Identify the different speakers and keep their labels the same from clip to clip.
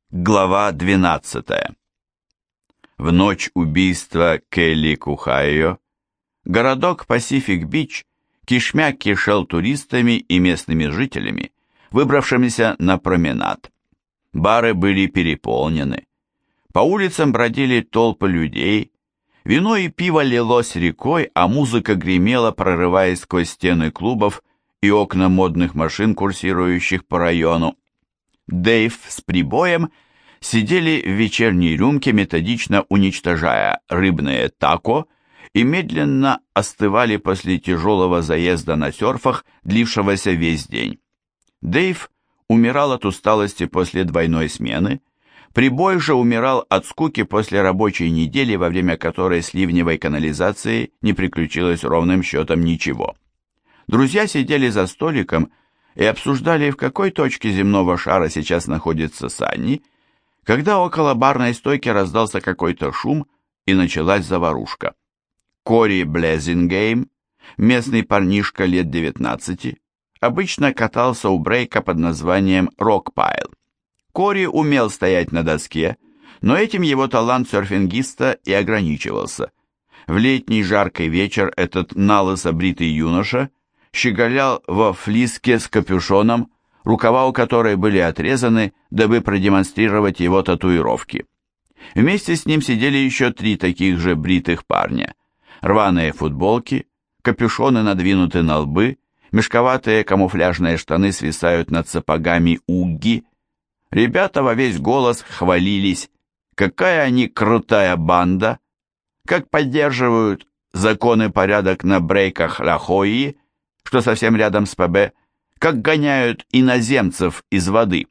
Speaker 1: Глава 12. В ночь убийства Келли Кухайо городок Пасифик-Бич кишмя кишел туристами и местными жителями, выбравшимися на променад. Бары были переполнены. По улицам бродили толпы людей, вино и пиво лилось рекой, а музыка гремела, прорываясь сквозь стены клубов и окна модных машин, курсирующих по району. Дэйв с Прибоем сидели в вечерней рюмке, методично уничтожая рыбные тако, и медленно остывали после тяжелого заезда на серфах, длившегося весь день. Дэйв умирал от усталости после двойной смены, Прибой же умирал от скуки после рабочей недели, во время которой с ливневой канализацией не приключилось ровным счетом ничего. Друзья сидели за столиком и обсуждали, в какой точке земного шара сейчас находится Санни, когда около барной стойки раздался какой-то шум и началась заварушка. Кори Блезингейм, местный парнишка лет 19, обычно катался у брейка под названием «Рокпайл». Кори умел стоять на доске, но этим его талант серфингиста и ограничивался. В летний жаркий вечер этот налысо бритый юноша щеголял во флиске с капюшоном, рукава у которой были отрезаны, дабы продемонстрировать его татуировки. Вместе с ним сидели еще 3 таких же бритых парня. Рваные футболки, капюшоны надвинуты на лбы, мешковатые камуфляжные штаны свисают над сапогами угги. Ребята во весь голос хвалились, какая они крутая банда, как поддерживают закон и порядок на брейках Ла-Хойи, что совсем рядом с ПБ, как гоняют иноземцев из воды.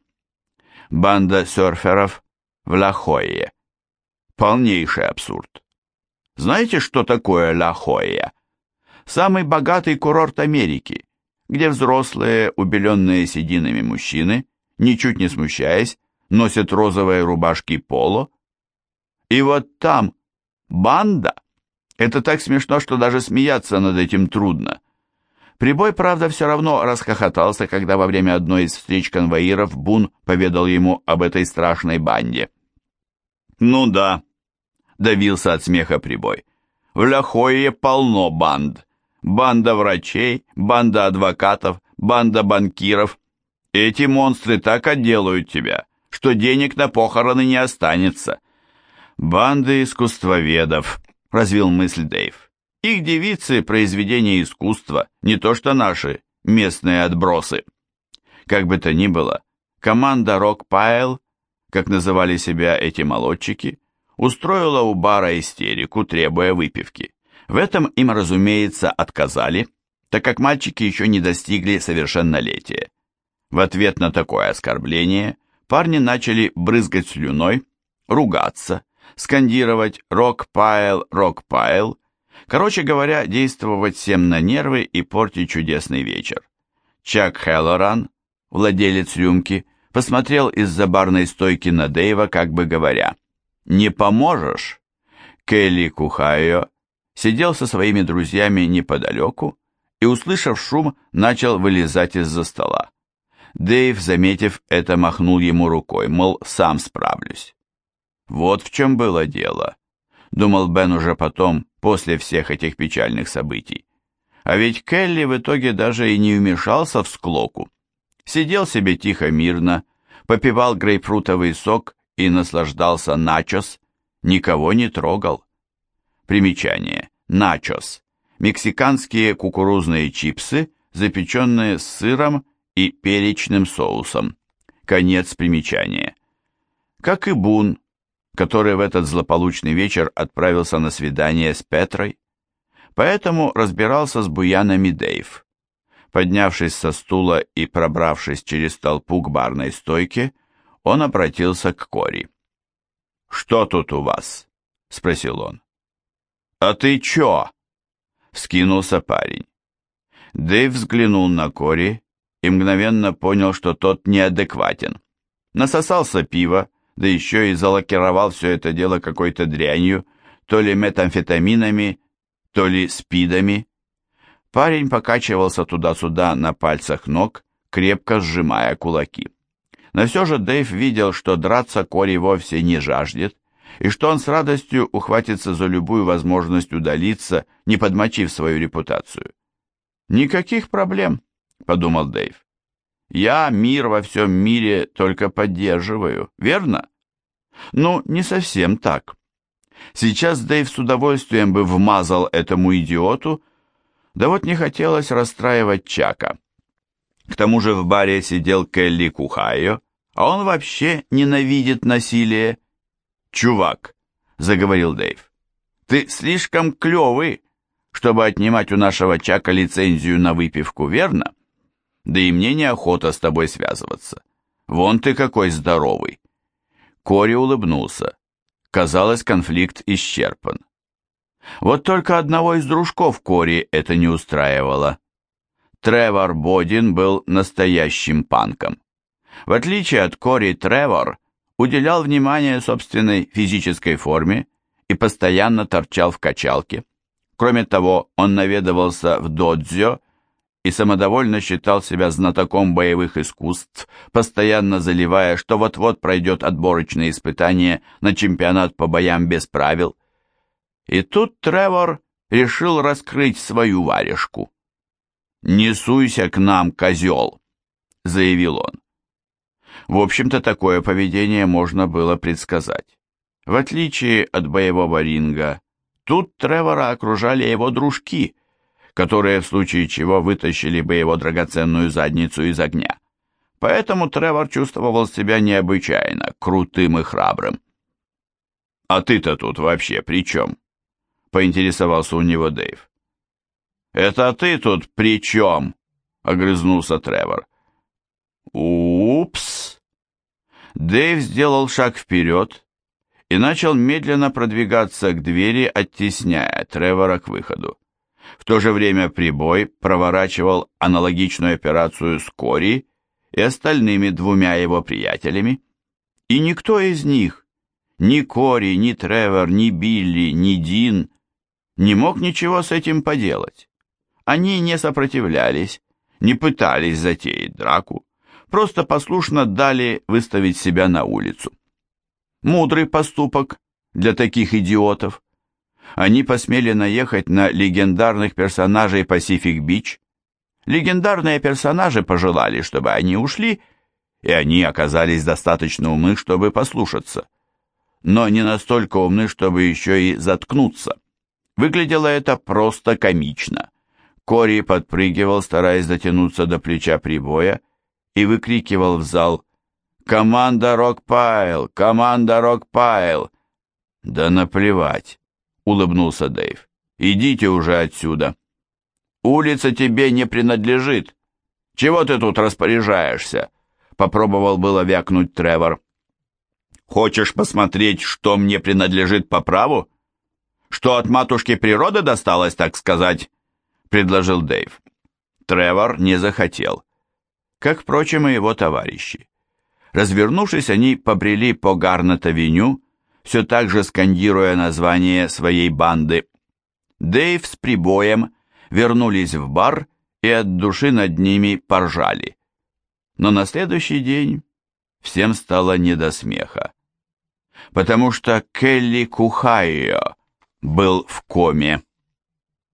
Speaker 1: Банда серферов в Ла-Хойе. Полнейший абсурд. Знаете, что такое Ла-Хойя? Самый богатый курорт Америки, где взрослые, убеленные сединами мужчины, ничуть не смущаясь, носят розовые рубашки поло. И вот там банда. Это так смешно, что даже смеяться над этим трудно. Прибой, правда, все равно расхохотался, когда во время одной из встреч конвоиров Бун поведал ему об этой страшной банде. «Ну да», — давился от смеха Прибой, — «в Ла-Хойе полно банд. Банда врачей, банда адвокатов, банда банкиров. Эти монстры так отделают тебя, что денег на похороны не останется». «Банды искусствоведов», — развил мысль Дэйв. «Их девицы — произведения искусства, не то что наши местные отбросы». Как бы то ни было, команда «Рокпайл», как называли себя эти молодчики, устроила у бара истерику, требуя выпивки. В этом им, разумеется, отказали, так как мальчики еще не достигли совершеннолетия. В ответ на такое оскорбление парни начали брызгать слюной, ругаться, скандировать «Рокпайл, Рокпайл», короче говоря, действовать всем на нервы и портить чудесный вечер. Чак Хеллоран, владелец рюмки, посмотрел из-за барной стойки на Дэйва, как бы говоря: «Не поможешь?» Келли Кухайо сидел со своими друзьями неподалеку и, услышав шум, начал вылезать из-за стола. Дэйв, заметив это, махнул ему рукой, мол, сам справлюсь. Вот в чем было дело, думал Бен уже потом, после всех этих печальных событий. А ведь Келли в итоге даже и не вмешался в склоку. Сидел себе тихо, мирно, попивал грейпфрутовый сок и наслаждался начос, никого не трогал. Примечание. Начос. Мексиканские кукурузные чипсы, запеченные с сыром и перечным соусом. Конец примечания. Как и Бун, который в этот злополучный вечер отправился на свидание с Петрой. Поэтому разбирался с буянами Дэйв. Поднявшись со стула и пробравшись через толпу к барной стойке, он обратился к Кори. «Что тут у вас?» — спросил он. «А ты чё?» — вскинулся парень. Дэйв взглянул на Кори и мгновенно понял, что тот неадекватен. Насосался пива, да еще и залакировал все это дело какой-то дрянью, то ли метамфетаминами, то ли спидами. Парень покачивался туда-сюда на пальцах ног, крепко сжимая кулаки. Но все же Дэйв видел, что драться Кори вовсе не жаждет, и что он с радостью ухватится за любую возможность удалиться, не подмочив свою репутацию. «Никаких проблем», — подумал Дэйв. «Я мир во всем мире только поддерживаю, верно?» Ну, не совсем так. Сейчас Дэйв с удовольствием бы вмазал этому идиоту, да вот не хотелось расстраивать Чака. К тому же в баре сидел Келли Кухайо, а он вообще ненавидит насилие. «Чувак», — заговорил Дэйв, — «ты слишком клевый, чтобы отнимать у нашего Чака лицензию на выпивку, верно? Да и мне неохота с тобой связываться. Вон ты какой здоровый». Кори улыбнулся. Казалось, конфликт исчерпан. Вот только одного из дружков Кори это не устраивало. Тревор Бодин был настоящим панком. В отличие от Кори, Тревор уделял внимание собственной физической форме и постоянно торчал в качалке. Кроме того, он наведывался в додзё и самодовольно считал себя знатоком боевых искусств, постоянно заливая, что вот-вот пройдет отборочные испытания на чемпионат по боям без правил. И тут Тревор решил раскрыть свою варежку. «Не суйся к нам, козел», — заявил он. В общем-то, такое поведение можно было предсказать. В отличие от боевого ринга, тут Тревора окружали его дружки, которые в случае чего вытащили бы его драгоценную задницу из огня. Поэтому Тревор чувствовал себя необычайно крутым и храбрым. «А ты-то тут вообще при чем?» — поинтересовался у него Дэйв. «Это ты тут при чем?» — огрызнулся Тревор. «Упс!» Дэйв сделал шаг вперед и начал медленно продвигаться к двери, оттесняя Тревора к выходу. В то же время Прибой проворачивал аналогичную операцию с Кори и остальными двумя его приятелями, и никто из них, ни Кори, ни Тревор, ни Билли, ни Дин, не мог ничего с этим поделать. Они не сопротивлялись, не пытались затеять драку, просто послушно дали выставить себя на улицу. Мудрый поступок для таких идиотов. Они посмели наехать на легендарных персонажей Пасифик-Бич. Легендарные персонажи пожелали, чтобы они ушли, и они оказались достаточно умны, чтобы послушаться. Но не настолько умны, чтобы еще и заткнуться. Выглядело это просто комично. Кори подпрыгивал, стараясь дотянуться до плеча Прибоя, и выкрикивал в зал: «Команда Рокпайл! Команда Рокпайл!» «Да наплевать!» — улыбнулся Дэйв. «Идите уже отсюда! Улица тебе не принадлежит! Чего ты тут распоряжаешься?» — попробовал было вякнуть Тревор. «Хочешь посмотреть, что мне принадлежит по праву? Что от матушки природы досталось, так сказать?» — предложил Дэйв. Тревор не захотел, как, впрочем, и его товарищи. Развернувшись, они побрели по Гарнет-авеню, все так же скандируя название своей банды. Дэйв с Прибоем вернулись в бар и от души над ними поржали. Но на следующий день всем стало не до смеха, потому что Келли Кухайо был в коме.